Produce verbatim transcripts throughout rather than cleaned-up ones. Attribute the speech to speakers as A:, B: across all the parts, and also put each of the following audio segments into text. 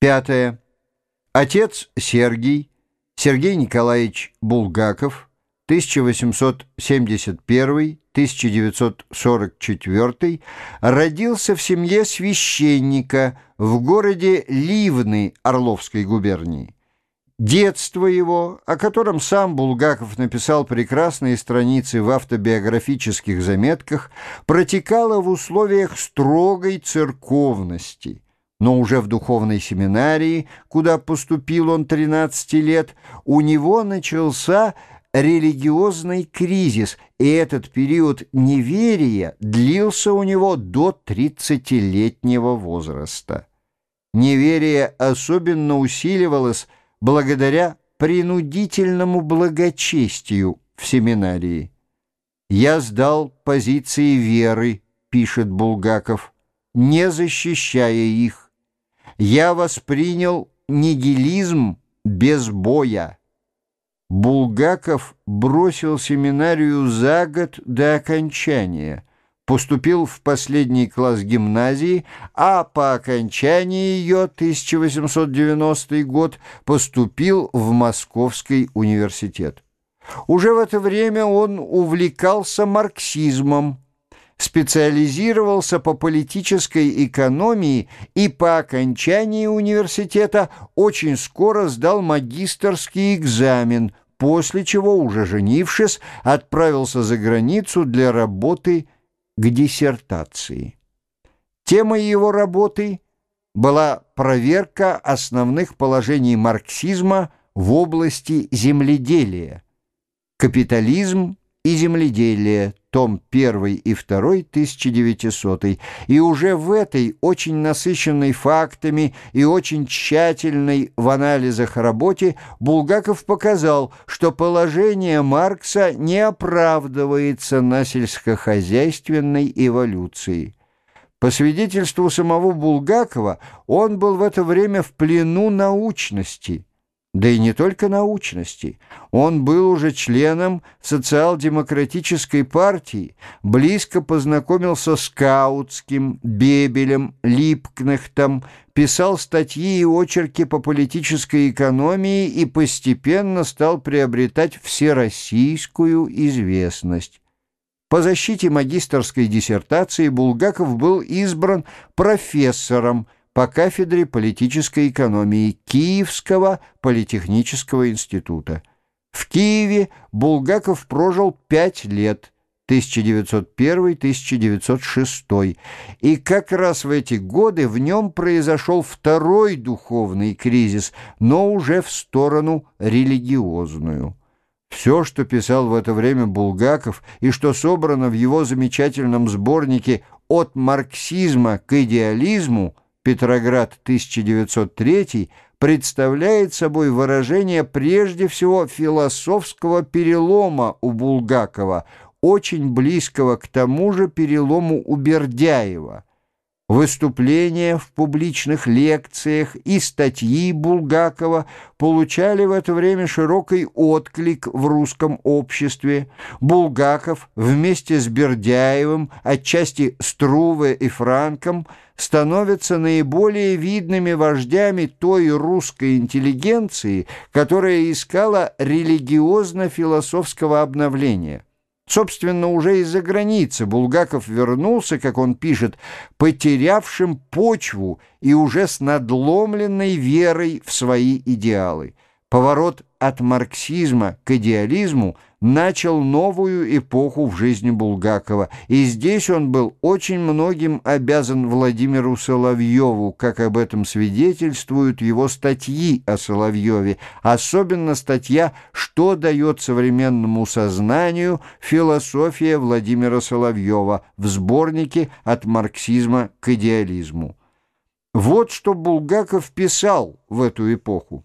A: Пятое. Отец Сергий, Сергей Николаевич Булгаков, тысяча восемьсот семьдесят первый — тысяча девятьсот сорок четвёртый, родился в семье священника в городе Ливны Орловской губернии. Детство его, о котором сам Булгаков написал прекрасные страницы в автобиографических заметках, протекало в условиях строгой церковности. Но уже в духовной семинарии, куда поступил он тринадцати лет, у него начался религиозный кризис, и этот период неверия длился у него до тридцатилетнего возраста. Неверие особенно усиливалось благодаря принудительному благочестию в семинарии. «Я сдал позиции веры», — пишет Булгаков, не защищая их. «Я воспринял нигилизм без боя». Булгаков бросил семинарию за год до окончания, поступил в последний класс гимназии, а по окончании ее, тысяча восемьсот девяностый год, поступил в Московский университет. Уже в это время он увлекался марксизмом, специализировался по политической экономии и по окончании университета очень скоро сдал магистерский экзамен, после чего, уже женившись, отправился за границу для работы к диссертации. Темой его работы была проверка основных положений марксизма в области земледелия. «Капитализм и земледелие», том первый и второй, тысяча девятисотый, и уже в этой очень насыщенной фактами и очень тщательной в анализах работе Булгаков показал, что положение Маркса не оправдывается на сельскохозяйственной эволюции. По свидетельству самого Булгакова, он был в это время в плену научности. Да и не только научности. Он был уже членом социал-демократической партии, близко познакомился с Каутским, Бебелем, Липкнехтом, писал статьи и очерки по политической экономии и постепенно стал приобретать всероссийскую известность. По защите магистерской диссертации Булгаков был избран профессором по кафедре политической экономии Киевского политехнического института. В Киеве Булгаков прожил пять лет, тысяча девятьсот первый — тысяча девятьсот шестой, и как раз в эти годы в нем произошел второй духовный кризис, но уже в сторону религиозную. Все, что писал в это время Булгаков и что собрано в его замечательном сборнике «От марксизма к идеализму» «Петроград, тысяча девятьсот третий», представляет собой выражение прежде всего философского перелома у Булгакова, очень близкого к тому же перелому у Бердяева. Выступления в публичных лекциях и статьи Булгакова получали в это время широкий отклик в русском обществе. Булгаков вместе с Бердяевым, отчасти Струве и Франком, становятся наиболее видными вождями той русской интеллигенции, которая искала религиозно-философского обновления. Собственно, уже из-за границы Булгаков вернулся, как он пишет, потерявшим почву и уже с надломленной верой в свои идеалы. Поворот от марксизма к идеализму начал новую эпоху в жизни Булгакова, и здесь он был очень многим обязан Владимиру Соловьеву, как об этом свидетельствуют его статьи о Соловьеве, особенно статья «Что дает современному сознанию философия Владимира Соловьева» в сборнике «От марксизма к идеализму». Вот что Булгаков писал в эту эпоху.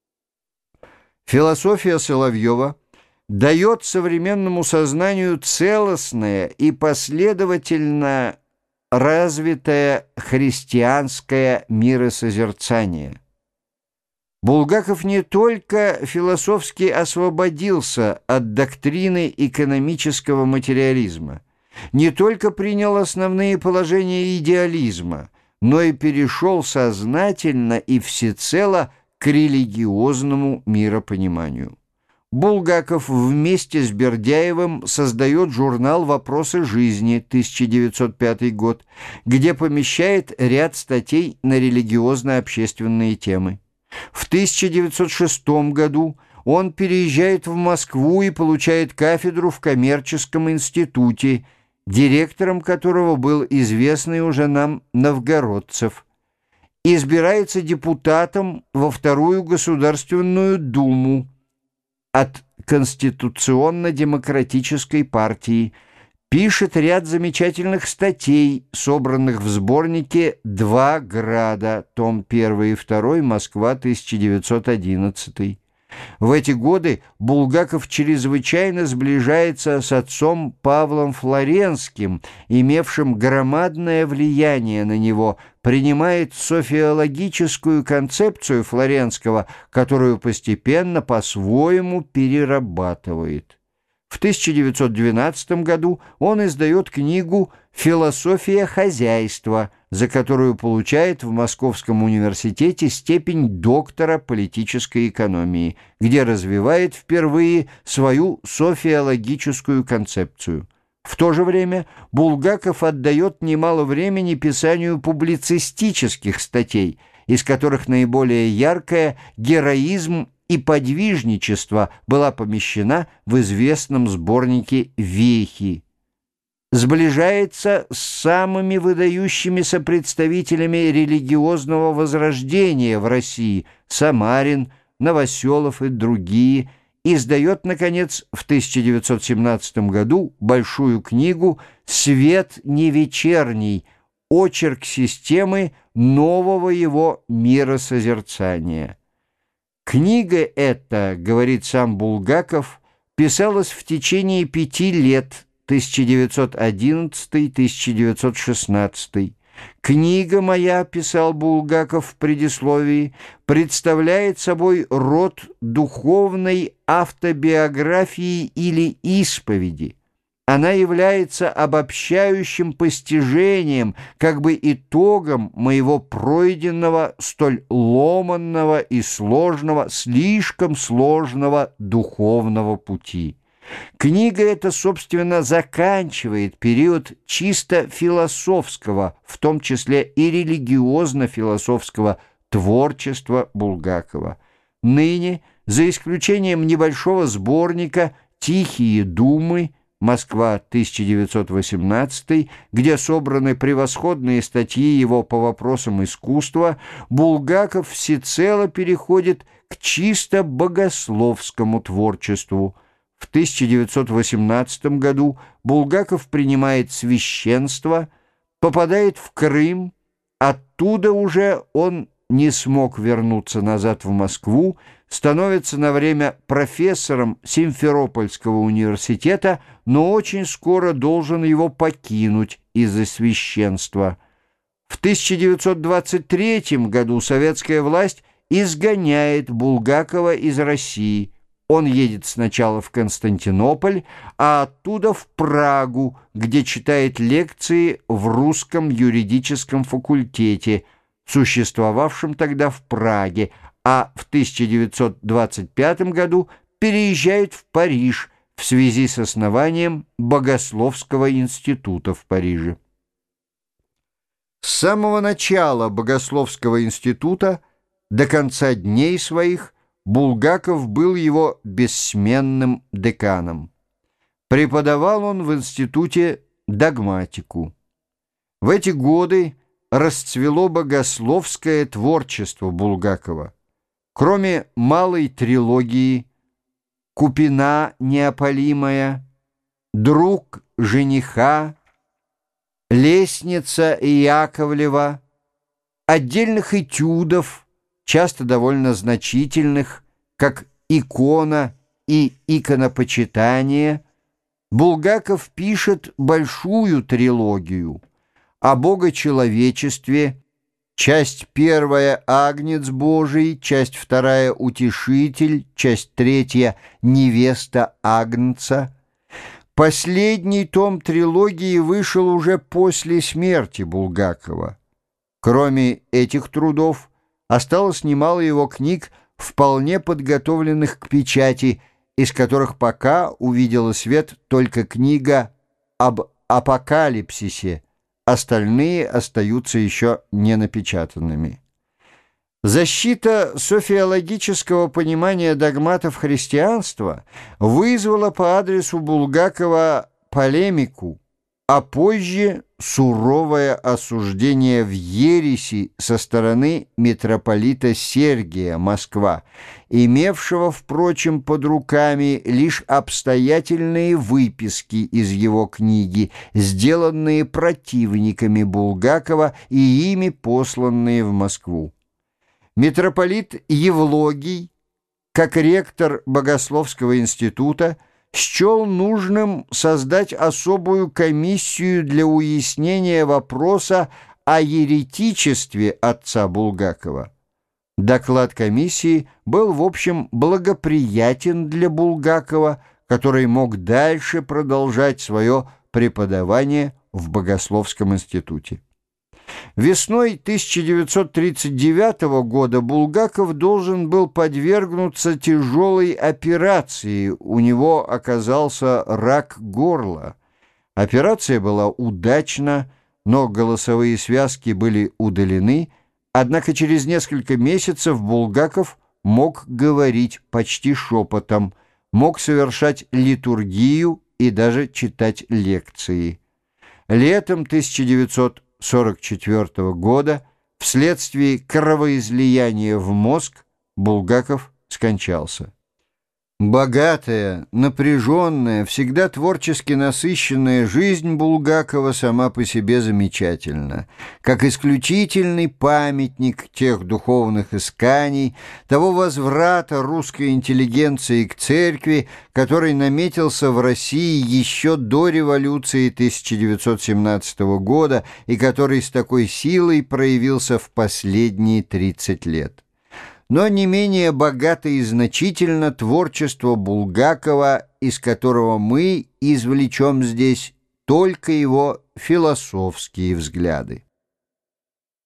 A: Философия Соловьева дает современному сознанию целостное и последовательно развитое христианское миросозерцание. Булгаков не только философски освободился от доктрины экономического материализма, не только принял основные положения идеализма, но и перешел сознательно и всецело к религиозному миропониманию. Булгаков вместе с Бердяевым создает журнал «Вопросы жизни» тысяча девятьсот пятый год, где помещает ряд статей на религиозно-общественные темы. В тысяча девятьсот шестом году он переезжает в Москву и получает кафедру в коммерческом институте, директором которого был известный уже нам Новгородцев. Избирается депутатом во Вторую Государственную Думу от Конституционно-демократической партии, пишет ряд замечательных статей, собранных в сборнике «Два града», том первый и второй, Москва, тысяча девятьсот одиннадцатый. В эти годы Булгаков чрезвычайно сближается с отцом Павлом Флоренским, имевшим громадное влияние на него, принимает софиологическую концепцию Флоренского, которую постепенно по-своему перерабатывает. В тысяча девятьсот двенадцатом году он издает книгу «Философия хозяйства», за которую получает в Московском университете степень доктора политической экономии, где развивает впервые свою софиологическую концепцию. В то же время Булгаков отдает немало времени писанию публицистических статей, из которых наиболее яркая «Героизм и подвижничество» была помещена в известном сборнике «Вехи». Сближается с самыми выдающимися представителями религиозного возрождения в России – Самарин, Новоселов и другие, издает, наконец, в тысяча девятьсот семнадцатом году большую книгу «Свет не вечерний», очерк системы нового его миросозерцания. Книга эта, говорит сам Булгаков, писалась в течение пяти лет, тысяча девятьсот одиннадцатый — тысяча девятьсот шестнадцатый. «Книга моя», — писал Булгаков в предисловии, «представляет собой род духовной автобиографии или исповеди. Она является обобщающим постижением, как бы итогом моего пройденного, столь ломанного и сложного, слишком сложного духовного пути». Книга эта, собственно, заканчивает период чисто философского, в том числе и религиозно-философского творчества Булгакова. Ныне, за исключением небольшого сборника «Тихие думы», Москва, тысяча девятьсот восемнадцатый, где собраны превосходные статьи его по вопросам искусства, Булгаков всецело переходит к чисто богословскому творчеству. В тысяча девятьсот восемнадцатом году Булгаков принимает священство, попадает в Крым, оттуда уже он не смог вернуться назад в Москву, становится на время профессором Симферопольского университета, но очень скоро должен его покинуть из-за священства. В тысяча девятьсот двадцать третьем году советская власть изгоняет Булгакова из России. Он едет сначала в Константинополь, а оттуда в Прагу, где читает лекции в русском юридическом факультете, существовавшем тогда в Праге, а в тысяча девятьсот двадцать пятом году переезжает в Париж в связи с основанием Богословского института в Париже. С самого начала Богословского института до конца дней своих Булгаков был его бессменным деканом. Преподавал он в институте догматику. В эти годы расцвело богословское творчество Булгакова. Кроме малой трилогии «Купина неопалимая», «Друг жениха», «Лестница Яковлева», отдельных этюдов, часто довольно значительных, как «Икона» и «Иконопочитание», Булгаков пишет большую трилогию о богочеловечестве, часть первая «Агнец Божий», часть вторая «Утешитель», часть третья «Невеста Агнца». Последний том трилогии вышел уже после смерти Булгакова. Кроме этих трудов, осталось немало его книг, вполне подготовленных к печати, из которых пока увидела свет только книга об апокалипсисе, остальные остаются еще не напечатанными. Защита софиологического понимания догматов христианства вызвала по адресу Булгакова полемику, а позже суровое осуждение в ереси со стороны митрополита Сергия, Москва, имевшего, впрочем, под руками лишь обстоятельные выписки из его книги, сделанные противниками Булгакова и ими посланные в Москву. Митрополит Евлогий, как ректор Богословского института, счел нужным создать особую комиссию для уяснения вопроса о еретичестве отца Булгакова. Доклад комиссии был, в общем, благоприятен для Булгакова, который мог дальше продолжать свое преподавание в Богословском институте. Весной тысяча девятьсот тридцать девятого года Булгаков должен был подвергнуться тяжелой операции, у него оказался рак горла. Операция была удачна, но голосовые связки были удалены, однако через несколько месяцев Булгаков мог говорить почти шепотом, мог совершать литургию и даже читать лекции. Летом тысяча девятьсот сорок четвёртого года вследствие кровоизлияния в мозг Булгаков скончался. Богатая, напряженная, всегда творчески насыщенная жизнь Булгакова сама по себе замечательна, как исключительный памятник тех духовных исканий, того возврата русской интеллигенции к церкви, который наметился в России еще до революции тысяча девятьсот семнадцатого года и который с такой силой проявился в последние тридцать лет. Но не менее богато и значительно творчество Булгакова, из которого мы извлечем здесь только его философские взгляды.